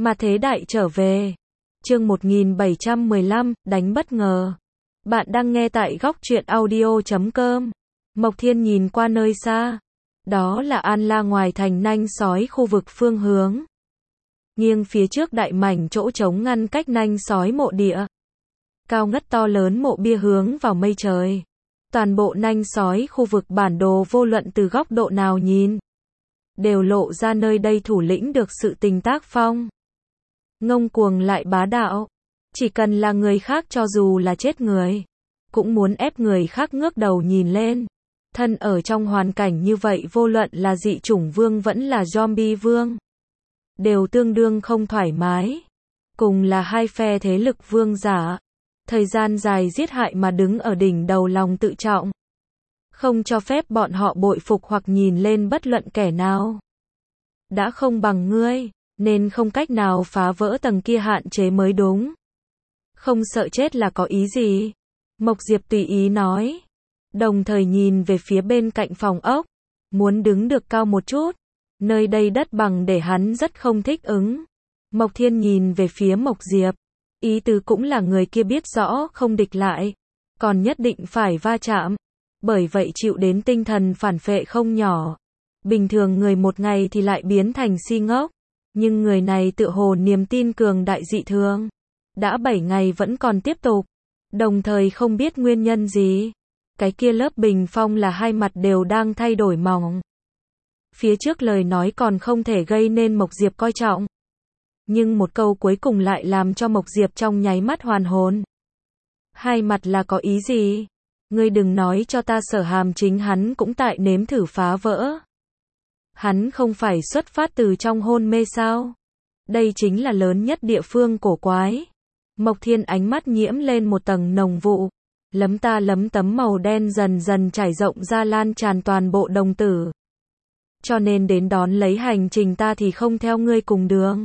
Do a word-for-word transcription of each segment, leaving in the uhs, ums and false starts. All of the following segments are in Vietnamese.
Mà thế đại trở về. Chương một nghìn bảy trăm mười lăm, đánh bất ngờ. Bạn đang nghe tại góc truyện audio chấm com. Mộc Thiên nhìn qua nơi xa. Đó là An La ngoài thành nanh sói khu vực phương hướng. Nghiêng phía trước đại mảnh chỗ trống ngăn cách nanh sói mộ địa. Cao ngất to lớn mộ bia hướng vào mây trời. Toàn bộ nanh sói khu vực bản đồ vô luận từ góc độ nào nhìn. Đều lộ ra nơi đây thủ lĩnh được sự tình tác phong. Ngông cuồng lại bá đạo. Chỉ cần là người khác cho dù là chết người. Cũng muốn ép người khác ngước đầu nhìn lên. Thân ở trong hoàn cảnh như vậy vô luận là dị chủng vương vẫn là zombie vương. Đều tương đương không thoải mái. Cùng là hai phe thế lực vương giả. Thời gian dài giết hại mà đứng ở đỉnh đầu lòng tự trọng. Không cho phép bọn họ bội phục hoặc nhìn lên bất luận kẻ nào. Đã không bằng ngươi, nên không cách nào phá vỡ tầng kia hạn chế mới đúng. Không sợ chết là có ý gì? Mộc Diệp tùy ý nói. Đồng thời nhìn về phía bên cạnh phòng ốc. Muốn đứng được cao một chút. Nơi đây đất bằng để hắn rất không thích ứng. Mộc Thiên nhìn về phía Mộc Diệp. Ý tứ cũng là người kia biết rõ không địch lại. Còn nhất định phải va chạm. Bởi vậy chịu đến tinh thần phản phệ không nhỏ. Bình thường người một ngày thì lại biến thành si ngốc. Nhưng người này tựa hồ niềm tin cường đại dị thường. Đã bảy ngày vẫn còn tiếp tục. Đồng thời không biết nguyên nhân gì. Cái kia lớp bình phong là hai mặt đều đang thay đổi mỏng. Phía trước lời nói còn không thể gây nên Mộc Diệp coi trọng. Nhưng một câu cuối cùng lại làm cho Mộc Diệp trong nháy mắt hoàn hồn. Hai mặt là có ý gì? Ngươi đừng nói cho ta Sở Hàm chính hắn cũng tại nếm thử phá vỡ. Hắn không phải xuất phát từ trong hôn mê sao? Đây chính là lớn nhất địa phương cổ quái. Mộc Thiên ánh mắt nhiễm lên một tầng nồng vụ. Lấm ta lấm tấm màu đen dần dần trải rộng ra lan tràn toàn bộ đồng tử. Cho nên đến đón lấy hành trình ta thì không theo ngươi cùng đường.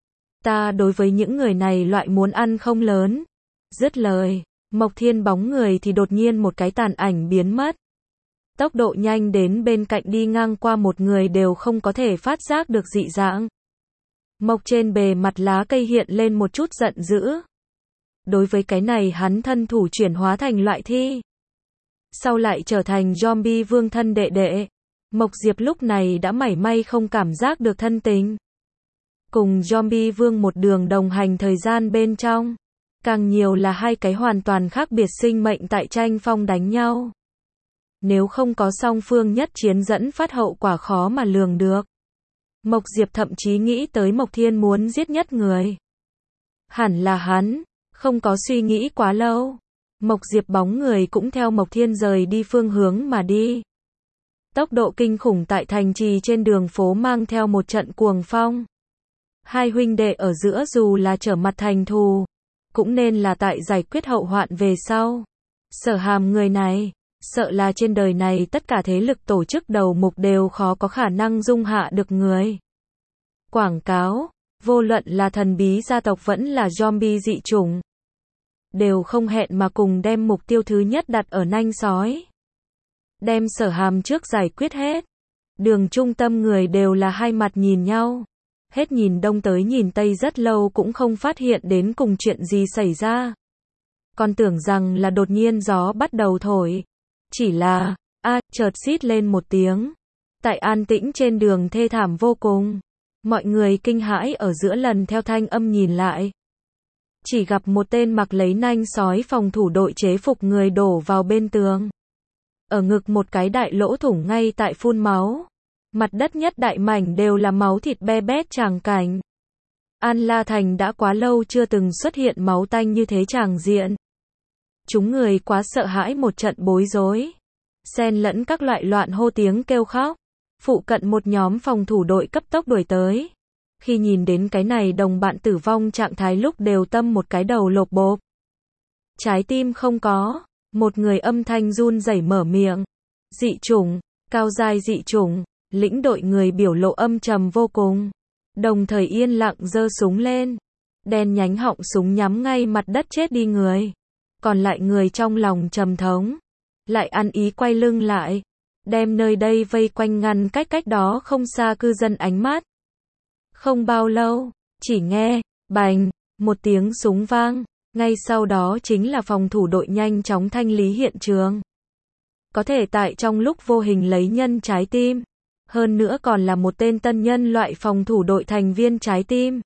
Ta đối với những người này loại muốn ăn không lớn. Dứt lời, Mộc Thiên bóng người thì đột nhiên một cái tàn ảnh biến mất. Tốc độ nhanh đến bên cạnh đi ngang qua một người đều không có thể phát giác được dị dạng. Mộc trên bề mặt lá cây hiện lên một chút giận dữ. Đối với cái này hắn thân thủ chuyển hóa thành loại thi. Sau lại trở thành zombie vương thân đệ đệ. Mộc Diệp lúc này đã mảy may không cảm giác được thân tình. Cùng zombie vương một đường đồng hành thời gian bên trong. Càng nhiều là hai cái hoàn toàn khác biệt sinh mệnh tại tranh phong đánh nhau. Nếu không có song phương nhất chiến dẫn phát hậu quả khó mà lường được. Mộc Diệp thậm chí nghĩ tới Mộc Thiên muốn giết nhất người. Hẳn là hắn, không có suy nghĩ quá lâu. Mộc Diệp bóng người cũng theo Mộc Thiên rời đi phương hướng mà đi. Tốc độ kinh khủng tại thành trì trên đường phố mang theo một trận cuồng phong. Hai huynh đệ ở giữa dù là trở mặt thành thù, cũng nên là tại giải quyết hậu hoạn về sau. Sở Hàm người này, sợ là trên đời này tất cả thế lực tổ chức đầu mục đều khó có khả năng dung hạ được người. Quảng cáo, vô luận là thần bí gia tộc vẫn là zombie dị chủng. Đều không hẹn mà cùng đem mục tiêu thứ nhất đặt ở nanh sói. Đem Sở Hàm trước giải quyết hết. Đường trung tâm người đều là hai mặt nhìn nhau. Hết nhìn đông tới nhìn tây rất lâu cũng không phát hiện đến cùng chuyện gì xảy ra. Còn tưởng rằng là đột nhiên gió bắt đầu thổi. Chỉ là, a, chợt xít lên một tiếng. Tại an tĩnh trên đường thê thảm vô cùng. Mọi người kinh hãi ở giữa lần theo thanh âm nhìn lại. Chỉ gặp một tên mặc lấy nanh sói phòng thủ đội chế phục người đổ vào bên tường. Ở ngực một cái đại lỗ thủng ngay tại phun máu. Mặt đất nhất đại mảnh đều là máu thịt be bét tràng cảnh. An La Thành đã quá lâu chưa từng xuất hiện máu tanh như thế tràng diện. Chúng người quá sợ hãi một trận bối rối. Xen lẫn các loại loạn hô tiếng kêu khóc. Phụ cận một nhóm phòng thủ đội cấp tốc đuổi tới. Khi nhìn đến cái này đồng bạn tử vong trạng thái lúc đều tâm một cái đầu lột bộp. Trái tim không có. Một người âm thanh run rẩy mở miệng. Dị chủng, cao giai dị chủng. Lĩnh đội người biểu lộ âm trầm vô cùng. Đồng thời yên lặng giơ súng lên. Đen nhánh họng súng nhắm ngay mặt đất chết đi người. Còn lại người trong lòng trầm thống. Lại ăn ý quay lưng lại. Đem nơi đây vây quanh ngăn cách cách đó không xa cư dân ánh mắt. Không bao lâu, Chỉ nghe, bành, một tiếng súng vang, ngay sau đó chính là phòng thủ đội nhanh chóng thanh lý hiện trường. Có thể tại trong lúc vô hình lấy nhân trái tim. Hơn nữa còn là một tên tân nhân loại phòng thủ đội thành viên trái tim.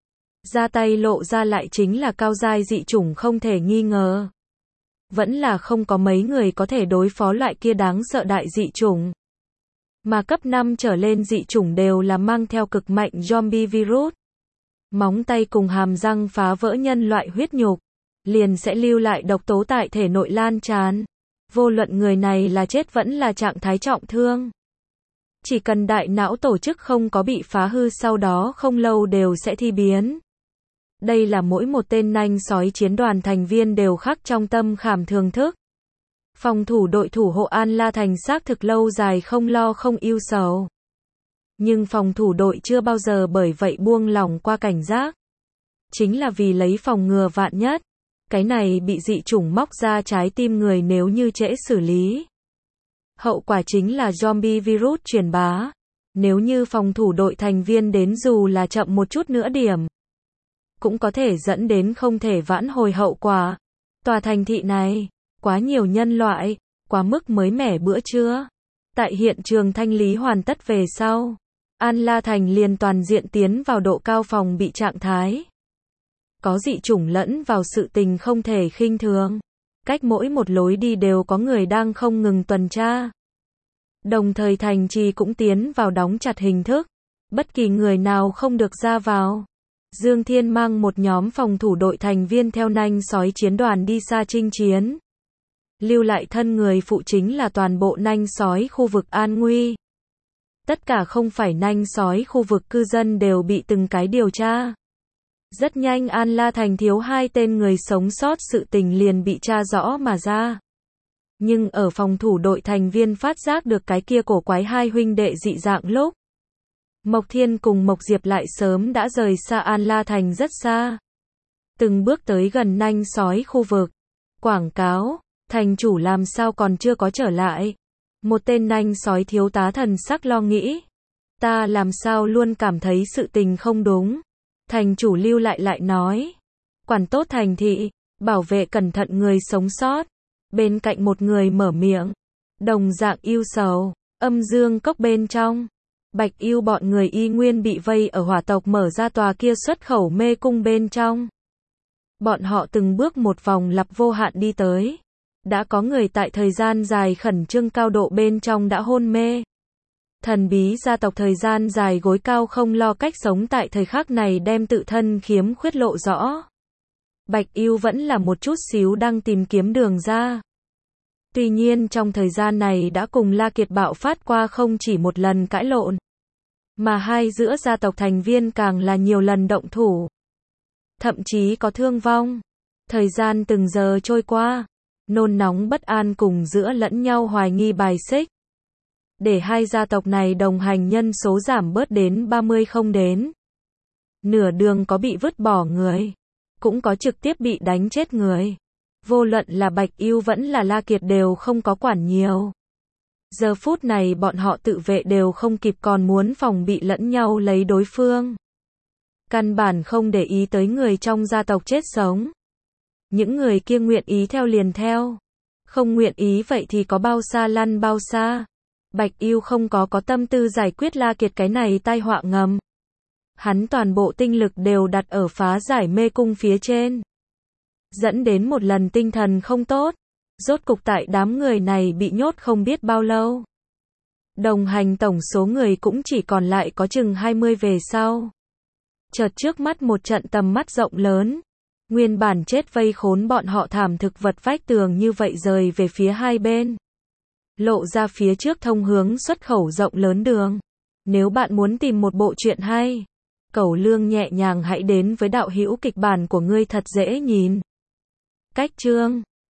Ra tay lộ ra lại chính là cao giai dị chủng không thể nghi ngờ. Vẫn là không có mấy người có thể đối phó loại kia đáng sợ đại dị chủng. Mà cấp năm trở lên dị chủng đều là mang theo cực mạnh zombie virus. Móng tay cùng hàm răng phá vỡ nhân loại huyết nhục, liền sẽ lưu lại độc tố tại thể nội lan tràn. Vô luận người này là chết vẫn là trạng thái trọng thương. Chỉ cần đại não tổ chức không có bị phá hư sau đó không lâu đều sẽ thi biến. Đây là mỗi một tên nanh sói chiến đoàn thành viên đều khắc trong tâm khảm thưởng thức. Phòng thủ đội thủ hộ An La Thành xác thực lâu dài không lo không ưu sầu. Nhưng phòng thủ đội chưa bao giờ bởi vậy buông lỏng qua cảnh giác. Chính là vì lấy phòng ngừa vạn nhất. Cái này bị dị chủng móc ra trái tim người nếu như trễ xử lý. Hậu quả chính là zombie virus truyền bá. Nếu như phòng thủ đội thành viên đến dù là chậm một chút nữa điểm, cũng có thể dẫn đến không thể vãn hồi hậu quả. Tòa thành thị này, quá nhiều nhân loại, quá mức mới mẻ bữa trưa. Tại hiện trường thanh lý hoàn tất về sau, An La Thành liền toàn diện tiến vào độ cao phòng bị trạng thái. Có dị chủng lẫn vào sự tình không thể khinh thường. Cách mỗi một lối đi đều có người đang không ngừng tuần tra. Đồng thời thành trì cũng tiến vào đóng chặt hình thức. Bất kỳ người nào không được ra vào. Dương Thiên mang một nhóm phòng thủ đội thành viên theo nanh sói chiến đoàn đi xa chinh chiến. Lưu lại thân người phụ chính là toàn bộ nanh sói khu vực an nguy. Tất cả không phải nanh sói khu vực cư dân đều bị từng cái điều tra. Rất nhanh An La Thành thiếu hai tên người sống sót sự tình liền bị tra rõ mà ra. Nhưng ở phòng thủ đội thành viên phát giác được cái kia cổ quái hai huynh đệ dị dạng lúc, Mộc Thiên cùng Mộc Diệp lại sớm đã rời xa An La Thành rất xa. Từng bước tới gần nanh sói khu vực. Quảng cáo, thành chủ làm sao còn chưa có trở lại. Một tên nanh sói thiếu tá thần sắc lo nghĩ. Ta làm sao luôn cảm thấy sự tình không đúng. Thành chủ lưu lại lại nói. Quản tốt thành thị, bảo vệ cẩn thận người sống sót. Bên cạnh một người mở miệng. Đồng dạng yêu sầu, âm dương cốc bên trong. Bạch yêu bọn người y nguyên bị vây ở hỏa tộc mở ra tòa kia xuất khẩu mê cung bên trong. Bọn họ từng bước một vòng lặp vô hạn đi tới. Đã có người tại thời gian dài khẩn trương cao độ bên trong đã hôn mê. Thần bí gia tộc thời gian dài gối cao không lo cách sống tại thời khắc này đem tự thân khiếm khuyết lộ rõ. Bạch yêu vẫn là một chút xíu đang tìm kiếm đường ra. Tuy nhiên trong thời gian này đã cùng La Kiệt bạo phát qua không chỉ một lần cãi lộn. Mà hai giữa gia tộc thành viên càng là nhiều lần động thủ. Thậm chí có thương vong. Thời gian từng giờ trôi qua. Nôn nóng bất an cùng giữa lẫn nhau hoài nghi bài xích. Để hai gia tộc này đồng hành nhân số giảm bớt đến ba mươi không đến. Nửa đường có bị vứt bỏ người. Cũng có trực tiếp bị đánh chết người. Vô luận là Bạch Yêu vẫn là La Kiệt đều không có quản nhiều. Giờ phút này bọn họ tự vệ đều không kịp còn muốn phòng bị lẫn nhau lấy đối phương. Căn bản không để ý tới người trong gia tộc chết sống. Những người kia nguyện ý theo liền theo. Không nguyện ý vậy thì có bao xa lăn bao xa. Bạch Yêu không có có tâm tư giải quyết La Kiệt cái này tai họa ngầm. Hắn toàn bộ tinh lực đều đặt ở phá giải mê cung phía trên. Dẫn đến một lần tinh thần không tốt. Rốt cục tại đám người này bị nhốt không biết bao lâu. Đồng hành tổng số người cũng chỉ còn lại có chừng hai mươi về sau. Chợt trước mắt một trận tầm mắt rộng lớn. Nguyên bản chết vây khốn bọn họ thảm thực vật vách tường như vậy rời về phía hai bên. Lộ ra phía trước thông hướng xuất khẩu rộng lớn đường. Nếu bạn muốn tìm một bộ truyện hay, Cẩu Lương nhẹ nhàng hãy đến với đạo hữu kịch bản của ngươi thật dễ nhìn. Cách chương